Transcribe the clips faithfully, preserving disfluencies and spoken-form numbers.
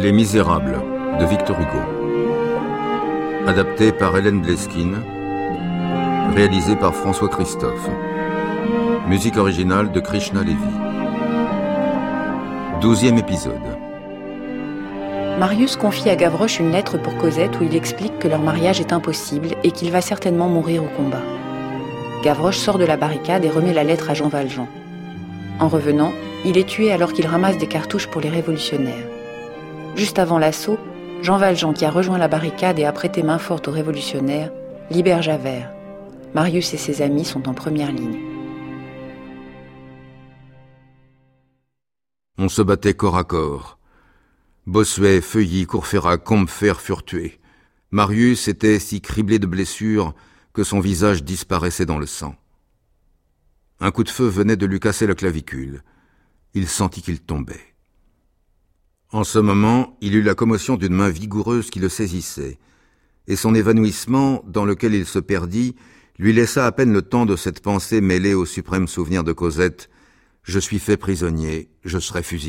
Les Misérables de Victor Hugo. Adapté par Hélène Bleskine. Réalisé par François Christophe. Musique originale de Krishna Levi. Douzième épisode. Marius confie à Gavroche une lettre pour Cosette où il explique que leur mariage est impossible et qu'il va certainement mourir au combat. Gavroche sort de la barricade et remet la lettre à Jean Valjean. En revenant, il est tué alors qu'il ramasse des cartouches pour les révolutionnaires. Juste avant l'assaut, Jean Valjean, qui a rejoint la barricade et a prêté main forte aux révolutionnaires, libère Javert. Marius et ses amis sont en première ligne. On se battait corps à corps. Bossuet, Feuilly, Courfeyrac, Combeferre furent tués. Marius était si criblé de blessures que son visage disparaissait dans le sang. Un coup de feu venait de lui casser la clavicule. Il sentit qu'il tombait. En ce moment, il eut la commotion d'une main vigoureuse qui le saisissait, et son évanouissement, dans lequel il se perdit, lui laissa à peine le temps de cette pensée mêlée au suprême souvenir de Cosette : « Je suis fait prisonnier, je serai fusillé. »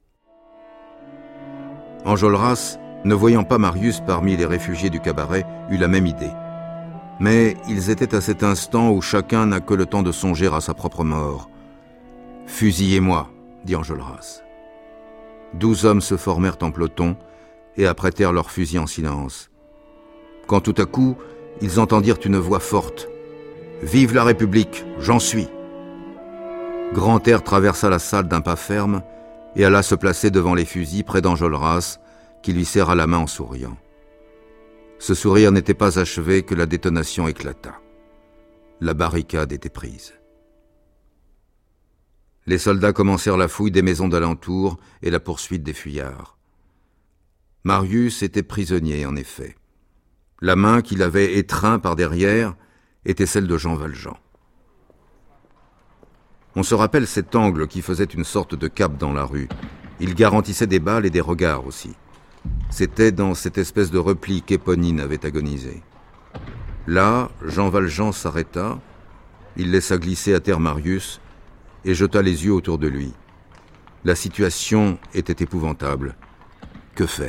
Enjolras, ne voyant pas Marius parmi les réfugiés du cabaret, eut la même idée. Mais ils étaient à cet instant où chacun n'a que le temps de songer à sa propre mort. « Fusillez-moi » dit Enjolras. Douze hommes se formèrent en peloton et apprêtèrent leurs fusils en silence. Quand tout à coup, ils entendirent une voix forte. « Vive la République, j'en suis !» Grantaire traversa la salle d'un pas ferme et alla se placer devant les fusils près d'Enjolras, qui lui serra la main en souriant. Ce sourire n'était pas achevé que la détonation éclata. La barricade était prise. Les soldats commencèrent la fouille des maisons d'alentour et la poursuite des fuyards. Marius était prisonnier, en effet. La main qu'il avait étreint par derrière était celle de Jean Valjean. On se rappelle cet angle qui faisait une sorte de cape dans la rue. Il garantissait des balles et des regards aussi. C'était dans cette espèce de repli qu'Éponine avait agonisé. Là, Jean Valjean s'arrêta, il laissa glisser à terre Marius et jeta les yeux autour de lui. La situation était épouvantable. Que faire ?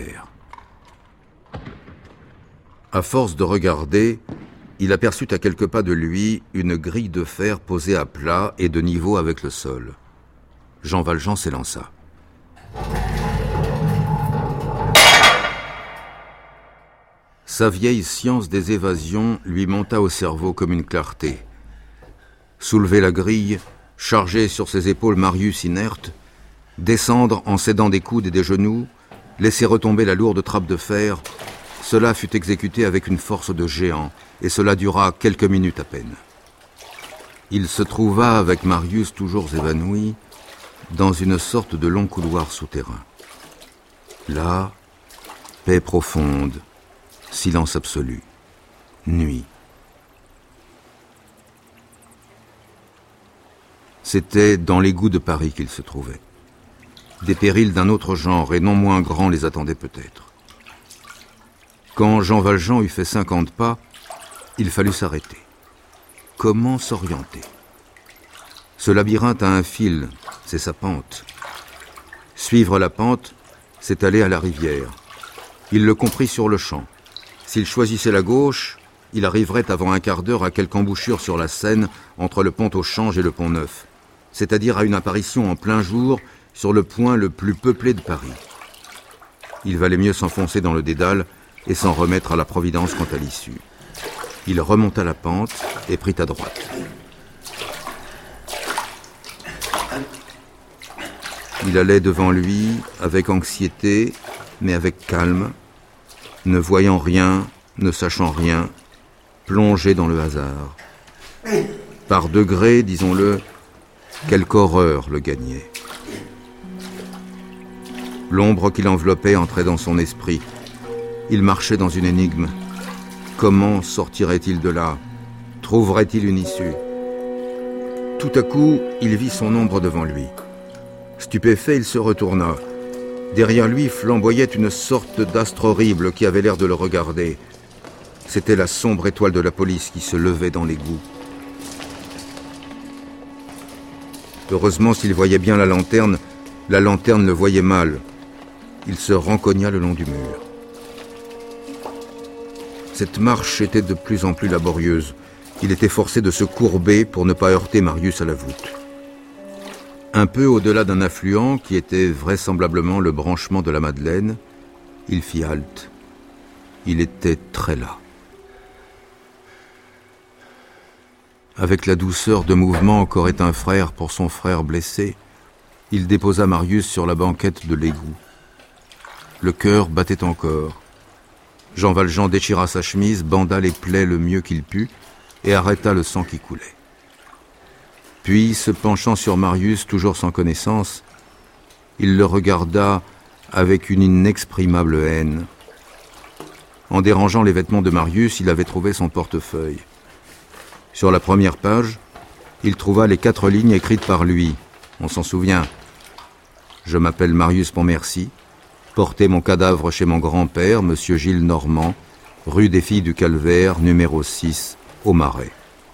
À force de regarder, il aperçut à quelques pas de lui une grille de fer posée à plat et de niveau avec le sol. Jean Valjean s'élança. Sa vieille science des évasions lui monta au cerveau comme une clarté. Soulever la grille, charger sur ses épaules Marius inerte, descendre en s'aidant des coudes et des genoux, laisser retomber la lourde trappe de fer, cela fut exécuté avec une force de géant, et cela dura quelques minutes à peine. Il se trouva, avec Marius toujours évanoui, dans une sorte de long couloir souterrain. Là, paix profonde, silence absolu, nuit. C'était dans l'égout de Paris qu'il se trouvait. Des périls d'un autre genre et non moins grands les attendaient peut-être. Quand Jean Valjean eut fait cinquante pas, il fallut s'arrêter. Comment s'orienter ? Ce labyrinthe a un fil, c'est sa pente. Suivre la pente, c'est aller à la rivière. Il le comprit sur le champ. S'il choisissait la gauche, il arriverait avant un quart d'heure à quelque embouchure sur la Seine entre le pont au Change et le pont Neuf, c'est-à-dire à une apparition en plein jour sur le point le plus peuplé de Paris. Il valait mieux s'enfoncer dans le dédale et s'en remettre à la providence quant à l'issue. Il remonta la pente et prit à droite. Il allait devant lui avec anxiété, mais avec calme, ne voyant rien, ne sachant rien, plongé dans le hasard. Par degrés, disons-le, quelque horreur le gagnait. L'ombre qui l'enveloppait entrait dans son esprit. Il marchait dans une énigme. Comment sortirait-il de là ? Trouverait-il une issue ? Tout à coup, il vit son ombre devant lui. Stupéfait, il se retourna. Derrière lui flamboyait une sorte d'astre horrible qui avait l'air de le regarder. C'était la sombre étoile de la police qui se levait dans l'égout. Heureusement, s'il voyait bien la lanterne, la lanterne le voyait mal. il se rencogna le long du mur. Cette marche était de plus en plus laborieuse. Il était forcé de se courber pour ne pas heurter Marius à la voûte. Un peu au-delà d'un affluent qui était vraisemblablement le branchement de la Madeleine, il fit halte. Il était très las. Avec la douceur de mouvement qu'aurait un frère pour son frère blessé, il déposa Marius sur la banquette de l'égout. Le cœur battait encore. Jean Valjean déchira sa chemise, banda les plaies le mieux qu'il put et arrêta le sang qui coulait. Puis, se penchant sur Marius, toujours sans connaissance, il le regarda avec une inexprimable haine. En dérangeant les vêtements de Marius, il avait trouvé son portefeuille. Sur la première page, il trouva les quatre lignes écrites par lui. On s'en souvient. « Je m'appelle Marius Pontmercy. Portez mon cadavre chez mon grand-père, monsieur Gilles Normand, rue des Filles du Calvaire, numéro six, au Marais. »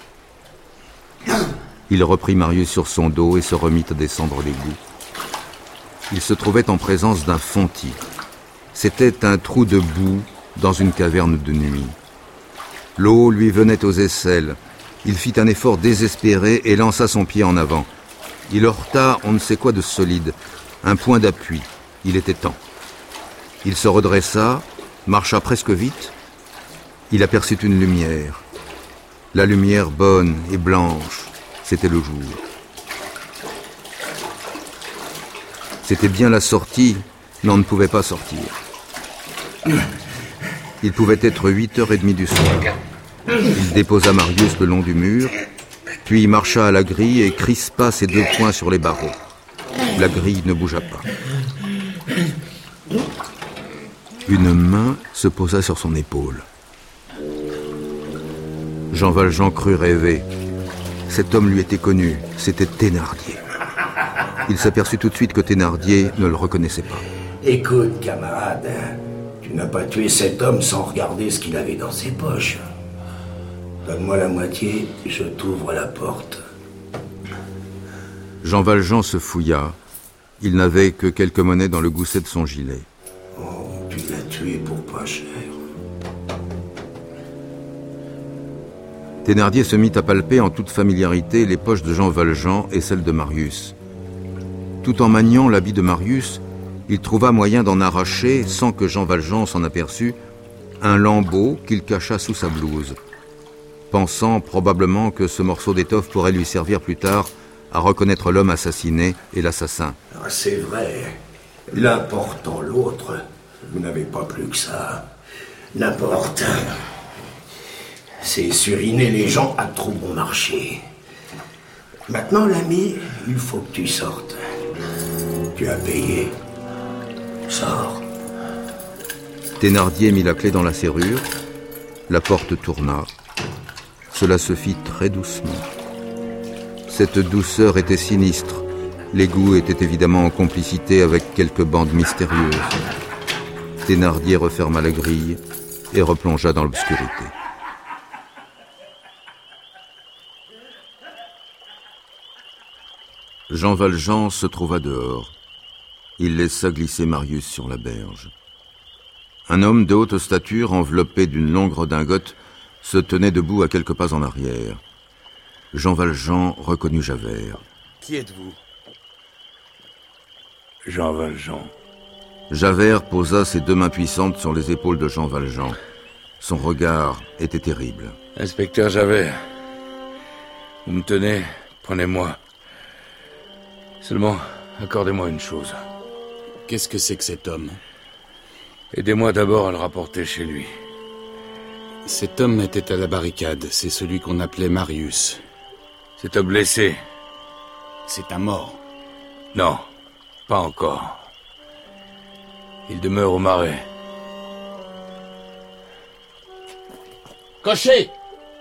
Il reprit Marius sur son dos et se remit à descendre l'égout. Il se trouvait en présence d'un fontis. C'était un trou de boue dans une caverne de nuit. L'eau lui venait aux aisselles. Il fit un effort désespéré et lança son pied en avant. Il heurta on ne sait quoi de solide, un point d'appui. Il était temps. Il se redressa, marcha presque vite. Il aperçut une lumière. La lumière bonne et blanche, c'était le jour. C'était bien la sortie, mais on ne pouvait pas sortir. Il pouvait être huit heures trente du soir. Il déposa Marius le long du mur, puis marcha à la grille et crispa ses deux poings sur les barreaux. La grille ne bougea pas. Une main se posa sur son épaule. Jean Valjean crut rêver. Cet homme lui était connu, c'était Thénardier. Il s'aperçut tout de suite que Thénardier ne le reconnaissait pas. Écoute, camarade, tu n'as pas tué cet homme sans regarder ce qu'il avait dans ses poches. Donne-moi la moitié, je t'ouvre la porte. Jean Valjean se fouilla. Il n'avait que quelques monnaies dans le gousset de son gilet. Oh, tu l'as tué pour pas cher. Thénardier se mit à palper en toute familiarité les poches de Jean Valjean et celles de Marius. Tout en maniant l'habit de Marius, il trouva moyen d'en arracher, sans que Jean Valjean s'en aperçût, un lambeau qu'il cacha sous sa blouse, pensant probablement que ce morceau d'étoffe pourrait lui servir plus tard à reconnaître l'homme assassiné et l'assassin. Ah, c'est vrai. L'un portant l'autre, vous n'avez pas plus que ça. N'importe. C'est suriner les gens à trop bon marché. Maintenant, l'ami, il faut que tu sortes. Tu as payé. Sors. Thénardier mit la clé dans la serrure. La porte tourna. Cela se fit très doucement. Cette douceur était sinistre. L'égout était évidemment en complicité avec quelques bandes mystérieuses. Thénardier referma la grille et replongea dans l'obscurité. Jean Valjean se trouva dehors. Il laissa glisser Marius sur la berge. Un homme de haute stature, enveloppé d'une longue redingote, se tenait debout à quelques pas en arrière. Jean Valjean reconnut Javert. Qui êtes-vous ? Jean Valjean. Javert posa ses deux mains puissantes sur les épaules de Jean Valjean. Son regard était terrible. Inspecteur Javert, vous me tenez, prenez-moi. Seulement, accordez-moi une chose. Qu'est-ce que c'est que cet homme ? Aidez-moi d'abord à le rapporter chez lui. Cet homme était à la barricade. C'est celui qu'on appelait Marius. C'est un blessé. C'est un mort. Non, pas encore. Il demeure au Marais. Cocher !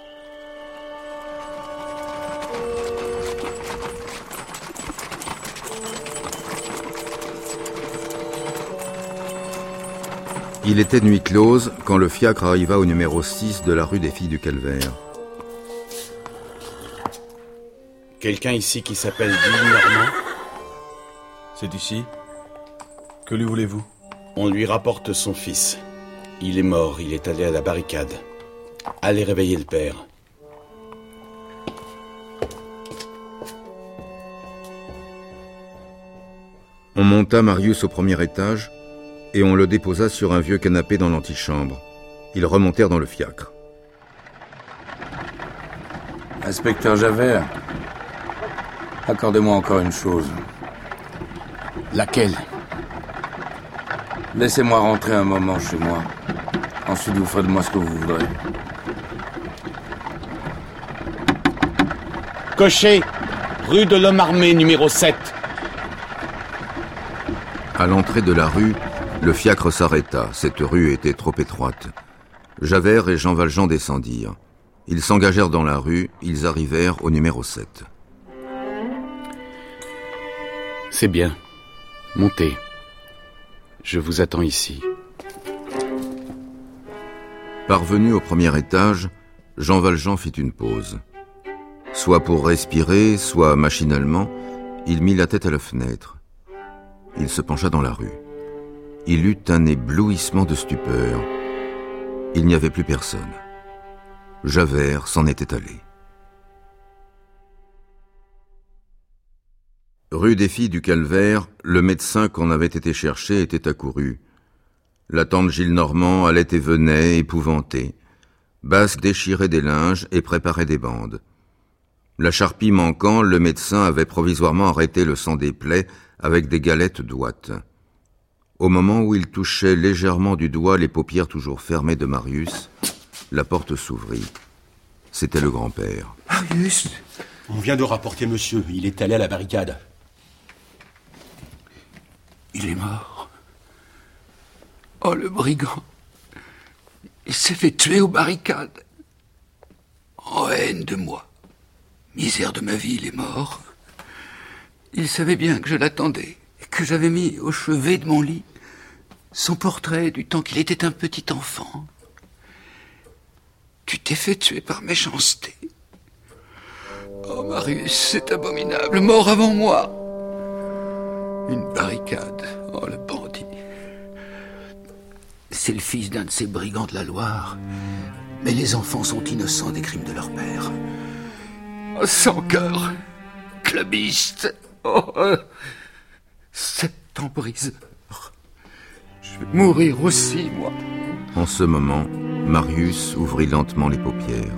Il était nuit close quand le fiacre arriva au numéro six de la rue des Filles du Calvaire. Quelqu'un ici qui s'appelle Gilles Normand ? C'est ici ? Que lui voulez-vous ? On lui rapporte son fils. Il est mort, il est allé à la barricade. Allez réveiller le père. On monta Marius au premier étage et on le déposa sur un vieux canapé dans l'antichambre. Ils remontèrent dans le fiacre. Inspecteur Javert, accordez-moi encore une chose. Laquelle? Laissez-moi rentrer un moment chez moi. Ensuite, vous ferez de moi ce que vous voudrez. Cocher, rue de l'Homme Armé, numéro sept. À l'entrée de la rue, le fiacre s'arrêta. Cette rue était trop étroite. Javert et Jean Valjean descendirent. Ils s'engagèrent dans la rue, ils arrivèrent au numéro sept. C'est bien. Montez. Je vous attends ici. Parvenu au premier étage, Jean Valjean fit une pause. Soit pour respirer, soit machinalement, il mit la tête à la fenêtre. Il se pencha dans la rue. Il eut un éblouissement de stupeur. Il n'y avait plus personne. Javert s'en était allé. Rue des Filles du Calvaire, le médecin qu'on avait été chercher était accouru. La tante Gillenormand allait et venait, épouvantée. Basque déchirait des linges et préparait des bandes. La charpie manquant, le médecin avait provisoirement arrêté le sang des plaies avec des galettes d'ouate. Au moment où il touchait légèrement du doigt les paupières toujours fermées de Marius, la porte s'ouvrit. C'était le grand-père. Marius! On vient de rapporter monsieur. Il est allé à la barricade. Il est mort. Oh, le brigand. Il s'est fait tuer aux barricades. En haine de moi. Misère de ma vie, il est mort. Il savait bien que je l'attendais et que j'avais mis au chevet de mon lit son portrait du temps qu'il était un petit enfant. Tu t'es fait tuer par méchanceté. Oh, Marius, c'est abominable, mort avant moi. Une barricade, oh, le bandit. C'est le fils d'un de ces brigands de la Loire. Mais les enfants sont innocents des crimes de leur père. Oh, sans cœur, clubiste. Oh, euh, septembriseur. Je vais mourir aussi, moi. En ce moment, Marius ouvrit lentement les paupières.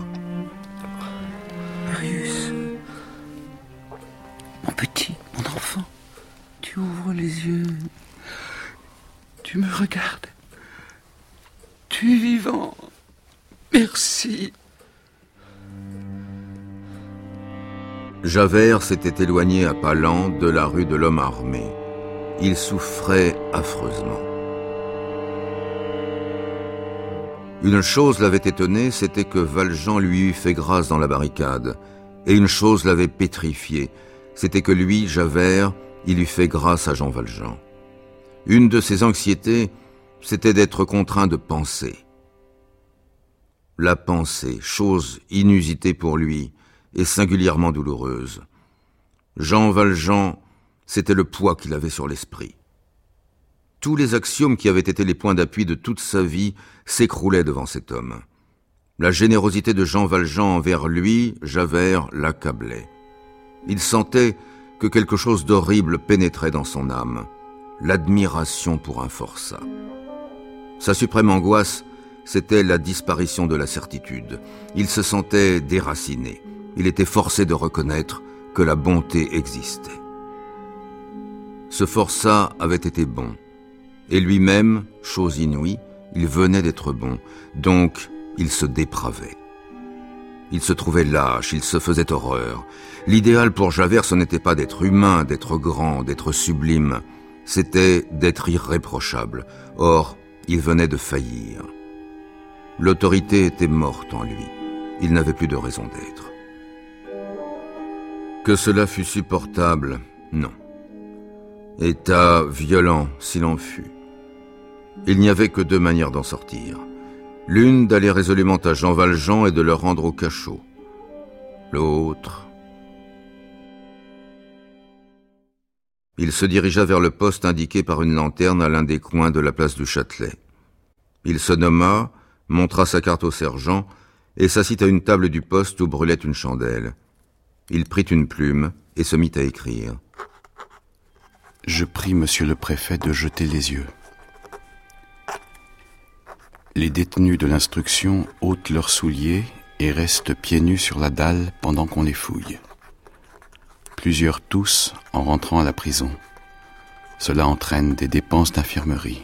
Marius, mon petit, mon enfant, tu ouvres les yeux. Tu me regardes. Tu es vivant. Merci. Javert s'était éloigné à pas lents de la rue de l'Homme Armé. Il souffrait affreusement. Une chose l'avait étonné, c'était que Valjean lui eût fait grâce dans la barricade. Et une chose l'avait pétrifié, c'était que lui, Javert, il eût fait grâce à Jean Valjean. Une de ses anxiétés, c'était d'être contraint de penser. La pensée, chose inusitée pour lui, et singulièrement douloureuse. Jean Valjean, c'était le poids qu'il avait sur l'esprit. Tous les axiomes qui avaient été les points d'appui de toute sa vie s'écroulaient devant cet homme. La générosité de Jean Valjean envers lui, Javert, l'accablait. Il sentait que quelque chose d'horrible pénétrait dans son âme, l'admiration pour un forçat. Sa suprême angoisse, c'était la disparition de la certitude. Il se sentait déraciné. Il était forcé de reconnaître que la bonté existait. Ce forçat avait été bon. Et lui-même, chose inouïe, il venait d'être bon. Donc, il se dépravait. Il se trouvait lâche, il se faisait horreur. L'idéal pour Javert, ce n'était pas d'être humain, d'être grand, d'être sublime. C'était d'être irréprochable. Or, il venait de faillir. L'autorité était morte en lui. Il n'avait plus de raison d'être. Que cela fût supportable, non. État violent, s'il en fut. Il n'y avait que deux manières d'en sortir. L'une, d'aller résolument à Jean Valjean et de le rendre au cachot. L'autre... Il se dirigea vers le poste indiqué par une lanterne à l'un des coins de la place du Châtelet. Il se nomma, montra sa carte au sergent et s'assit à une table du poste où brûlait une chandelle. Il prit une plume et se mit à écrire. Je prie monsieur le préfet de jeter les yeux. Les détenus de l'instruction ôtent leurs souliers et restent pieds nus sur la dalle pendant qu'on les fouille. Plusieurs toussent en rentrant à la prison. Cela entraîne des dépenses d'infirmerie.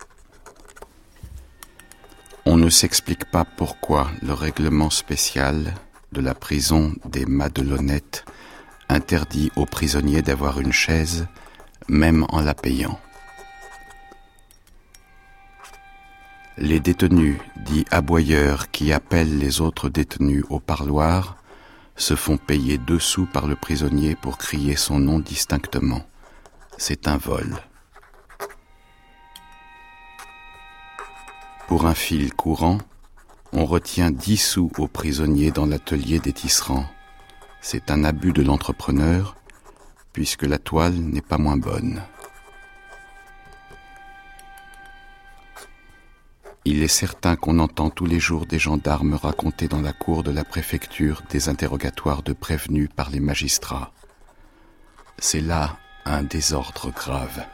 On ne s'explique pas pourquoi le règlement spécial de la prison des Madelonnettes interdit aux prisonniers d'avoir une chaise, même en la payant. Les détenus, dits aboyeurs, qui appellent les autres détenus au parloir, se font payer deux sous par le prisonnier pour crier son nom distinctement. C'est un vol. Pour un fil courant, on retient dix sous aux prisonniers dans l'atelier des tisserands. C'est un abus de l'entrepreneur, puisque la toile n'est pas moins bonne. Il est certain qu'on entend tous les jours des gendarmes raconter dans la cour de la préfecture des interrogatoires de prévenus par les magistrats. C'est là un désordre grave.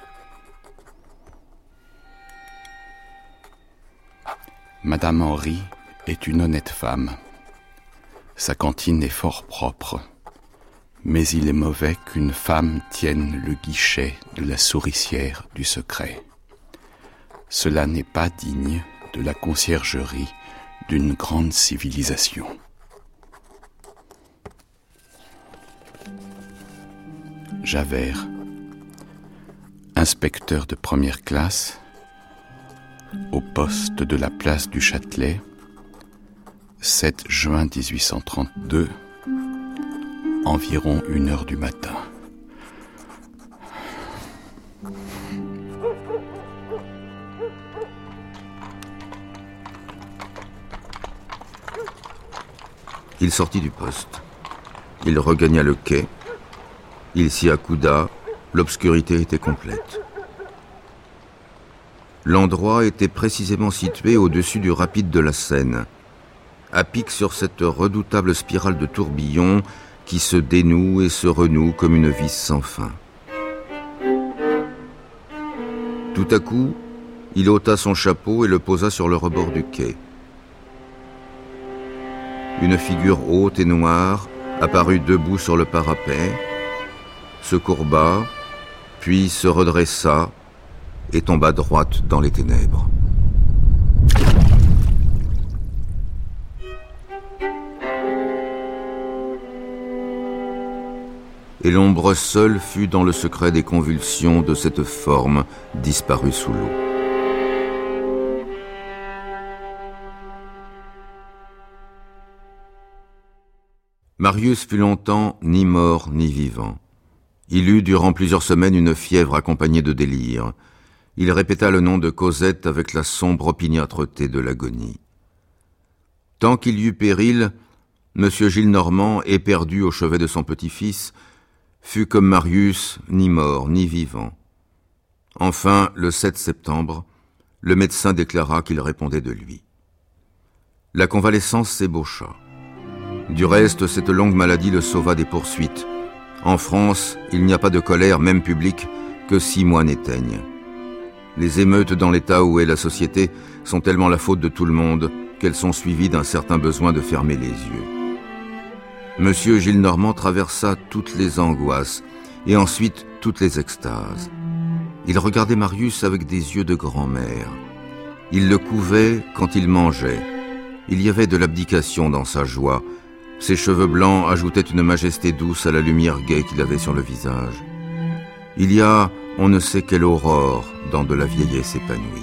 Madame Henry est une honnête femme. Sa cantine est fort propre. Mais il est mauvais qu'une femme tienne le guichet de la souricière du secret. Cela n'est pas digne de la conciergerie d'une grande civilisation. Javert, inspecteur de première classe, au poste de la place du Châtelet, sept juin dix-huit cent trente-deux, environ une heure du matin. Il sortit du poste. Il regagna le quai. Il s'y accouda. L'obscurité était complète. L'endroit était précisément situé au-dessus du rapide de la Seine, à pic sur cette redoutable spirale de tourbillons qui se dénoue et se renoue comme une vis sans fin. Tout à coup, il ôta son chapeau et le posa sur le rebord du quai. Une figure haute et noire apparut debout sur le parapet, se courba, puis se redressa et tomba droite dans les ténèbres. Et l'ombre seule fut dans le secret des convulsions de cette forme disparue sous l'eau. Marius fut longtemps ni mort ni vivant. Il eut durant plusieurs semaines une fièvre accompagnée de délire. Il répéta le nom de Cosette avec la sombre opiniâtreté de l'agonie. Tant qu'il y eut péril, M. Gillenormand, éperdu au chevet de son petit-fils, fut comme Marius, ni mort ni vivant. Enfin, le sept septembre, le médecin déclara qu'il répondait de lui. La convalescence s'ébaucha. Du reste, cette longue maladie le sauva des poursuites. En France, il n'y a pas de colère, même publique, que six mois n'éteignent. Les émeutes dans l'état où est la société sont tellement la faute de tout le monde qu'elles sont suivies d'un certain besoin de fermer les yeux. Monsieur Gillenormand traversa toutes les angoisses et ensuite toutes les extases. Il regardait Marius avec des yeux de grand-mère. Il le couvait quand il mangeait. Il y avait de l'abdication dans sa joie. Ses cheveux blancs ajoutaient une majesté douce à la lumière gaie qu'il avait sur le visage. Il y a on ne sait quelle aurore dans de la vieillesse épanouie.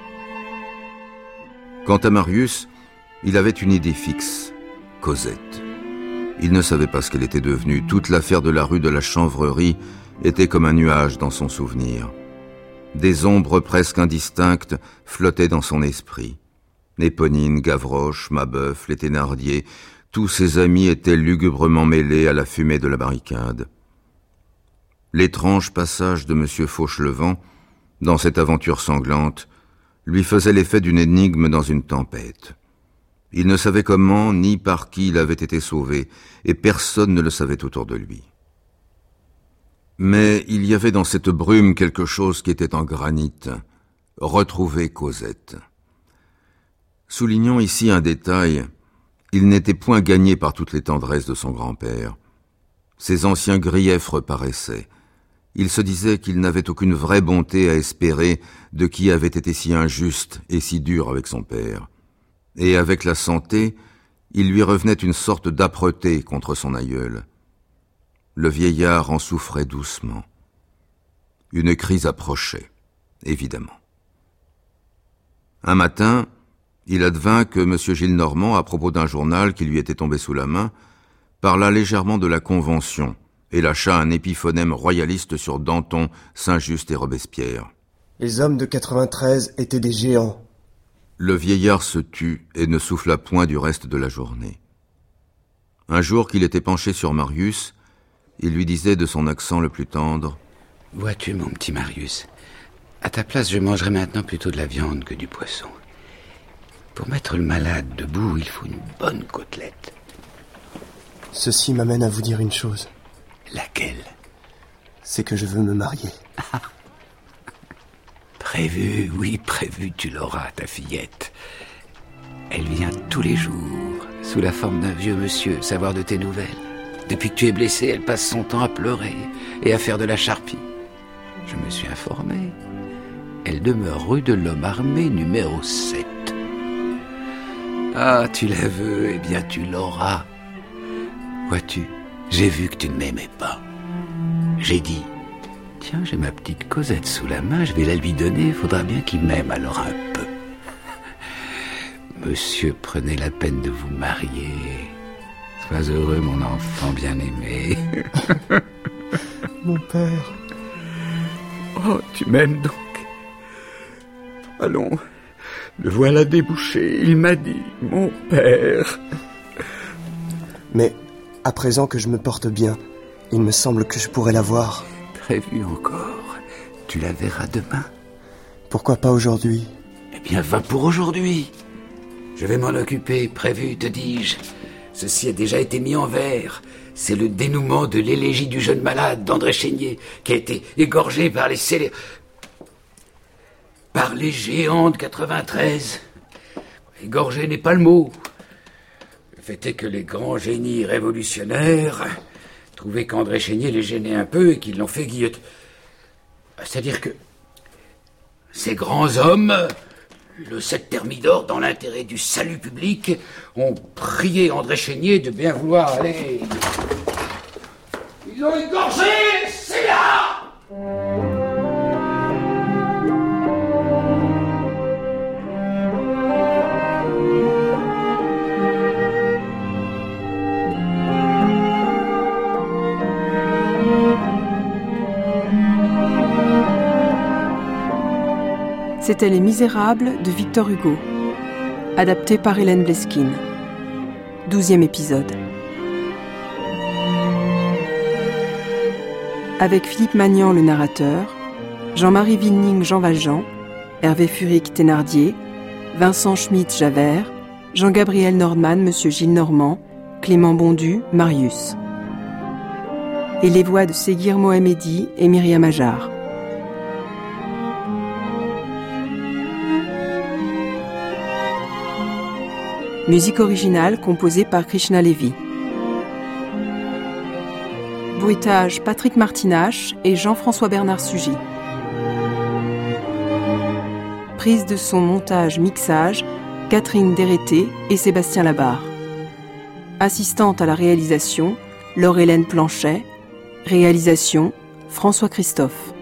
Quant à Marius, il avait une idée fixe, Cosette. Il ne savait pas ce qu'elle était devenue. Toute l'affaire de la rue de la Chanvrerie était comme un nuage dans son souvenir. Des ombres presque indistinctes flottaient dans son esprit. Éponine, Gavroche, Mabeuf, les Thénardier, tous ses amis étaient lugubrement mêlés à la fumée de la barricade. L'étrange passage de M. Fauchelevent, dans cette aventure sanglante, lui faisait l'effet d'une énigme dans une tempête. Il ne savait comment ni par qui il avait été sauvé, et personne ne le savait autour de lui. Mais il y avait dans cette brume quelque chose qui était en granit, retrouver Cosette. Soulignons ici un détail, il n'était point gagné par toutes les tendresses de son grand-père. Ses anciens griefs reparaissaient. Il se disait qu'il n'avait aucune vraie bonté à espérer de qui avait été si injuste et si dur avec son père. Et avec la santé, il lui revenait une sorte d'âpreté contre son aïeul. Le vieillard en souffrait doucement. Une crise approchait, évidemment. Un matin, il advint que M. Gillenormand, à propos d'un journal qui lui était tombé sous la main, parla légèrement de la Convention et lâcha un épiphonème royaliste sur Danton, Saint-Just et Robespierre. Les hommes de quatre-vingt-treize étaient des géants. Le vieillard se tut et ne souffla point du reste de la journée. Un jour qu'il était penché sur Marius, il lui disait de son accent le plus tendre: « Vois-tu, mon petit Marius, à ta place, je mangerai maintenant plutôt de la viande que du poisson. Pour mettre le malade debout, il faut une bonne côtelette. » Ceci m'amène à vous dire une chose. Laquelle? C'est que je veux me marier. Ah. Prévu, oui, prévu, tu l'auras, ta fillette. Elle vient tous les jours, sous la forme d'un vieux monsieur, savoir de tes nouvelles. Depuis que tu es blessé, elle passe son temps à pleurer et à faire de la charpie. Je me suis informé. Elle demeure rue de l'Homme Armé, numéro sept. Ah, tu la veux, eh bien tu l'auras. Vois-tu, j'ai vu que tu ne m'aimais pas. J'ai dit, tiens, j'ai ma petite Cosette sous la main, je vais la lui donner, il faudra bien qu'il m'aime alors un peu. Monsieur, prenez la peine de vous marier. Sois heureux, mon enfant bien-aimé. Mon père. Oh, tu m'aimes donc? Allons, le voilà débouché, il m'a dit, mon père. Mais, à présent que je me porte bien, il me semble que je pourrais la voir. Prévu encore, tu la verras demain. Pourquoi pas aujourd'hui? Eh bien, va pour aujourd'hui. Je vais m'en occuper, prévu, te dis-je. Ceci a déjà été mis en vers. C'est le dénouement de l'élégie du jeune malade d'André Chénier, qui a été égorgé par les célé... par les géants de quatre-vingt-treize. Égorgé n'est pas le mot. Le fait est que les grands génies révolutionnaires trouvaient qu'André Chénier les gênait un peu et qu'ils l'ont fait guilloter. C'est-à-dire que ces grands hommes, le sept Thermidor, dans l'intérêt du salut public, ont prié André Chénier de bien vouloir aller... Ils ont égorgé, c'est là! C'était Les Misérables de Victor Hugo, adapté par Hélène Bleskine. Douzième épisode. Avec Philippe Magnan, le narrateur, Jean-Marie Vinning, Jean Valjean, Hervé Furic, Thénardier, Vincent Schmitt, Javert, Jean-Gabriel Nordman, Monsieur Gillenormand, Clément Bondu, Marius. Et les voix de Séguir Mohamedi et Myriam Ajar. Musique originale composée par Krishna Levy. Bruitage Patrick Martinache et Jean-François Bernard Sugy. Prise de son, montage, mixage, Catherine Dérété et Sébastien Labarre. Assistante à la réalisation, Laure-Hélène Planchet. Réalisation, François Christophe.